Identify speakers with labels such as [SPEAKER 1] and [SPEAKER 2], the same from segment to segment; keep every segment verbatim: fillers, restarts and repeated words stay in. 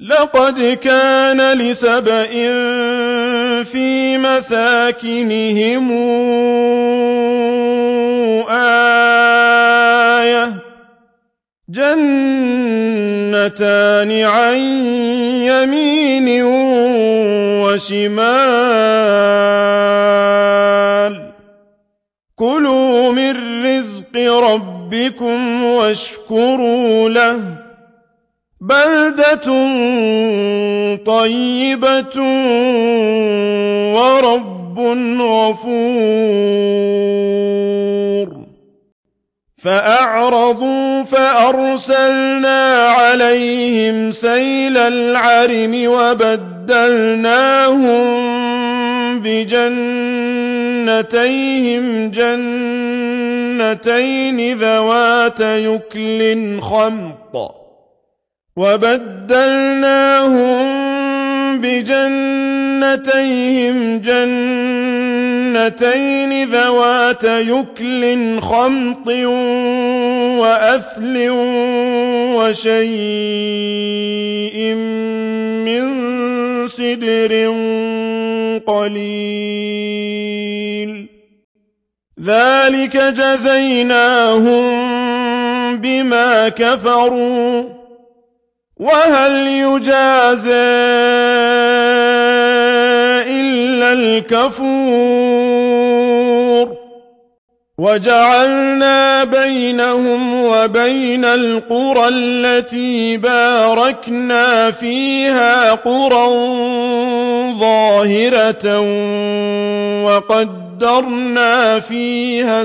[SPEAKER 1] لقد كان لسبإ في مساكنهم آية جنتان عن يمين وشمال كلوا من رزق ربكم واشكروا له بلدة طيبة ورب غفور فأعرضوا فأرسلنا عليهم سيل العرم وبدلناهم بجنتيهم جنتين ذوات يكل خمط وبدلناهم بجنتيهم جنتين ذوات يكل خمط وأثل وشيء من سدر قليل ذلك جزيناهم بما كفروا وهل يجازى إلا الكفور وجعلنا بينهم وبين القرى التي باركنا فيها قرى ظاهرة وقدرنا فيها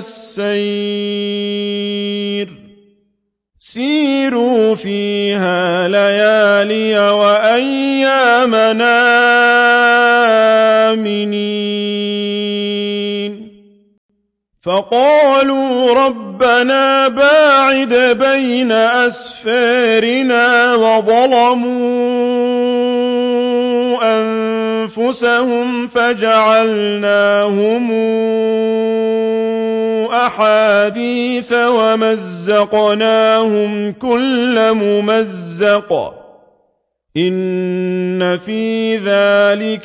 [SPEAKER 1] السير سيروا فيها ليالي وأيامنا آمنين فقالوا ربنا باعد بين أسفارنا وظلموا أنفسهم فجعلناهم أحاديث ومزقناهم كل ممزق إن في ذلك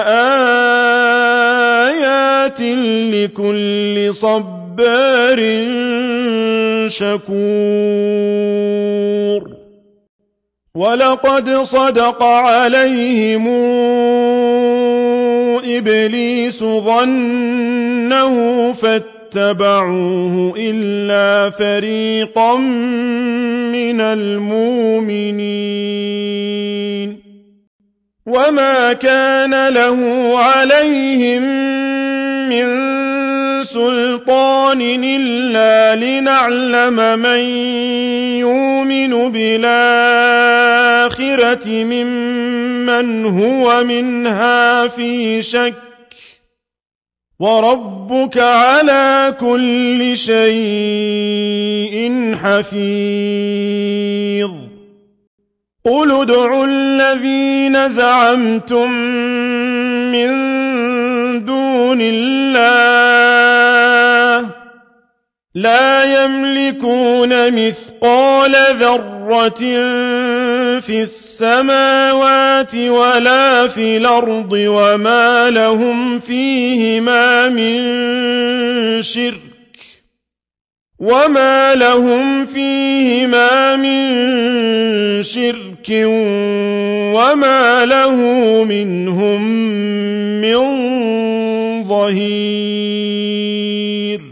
[SPEAKER 1] لآيات لكل صبار شكور ولقد صدق عليهم إبليس ظنه فاتبعوه إلا فريقا من المؤمنين وما كان له عليهم من سلطان إلا لنعلم من يؤمن بالآخرة ممن هو منها في شك وربك على كل شيء حفيظ قل ادعوا الذين زعمتم من دون الله لا يملكون مثقال ذرة في السماوات ولا في الأرض وما لهم فيهما من شرك وما لهم فيهما من شرك وما له منهم من ظهير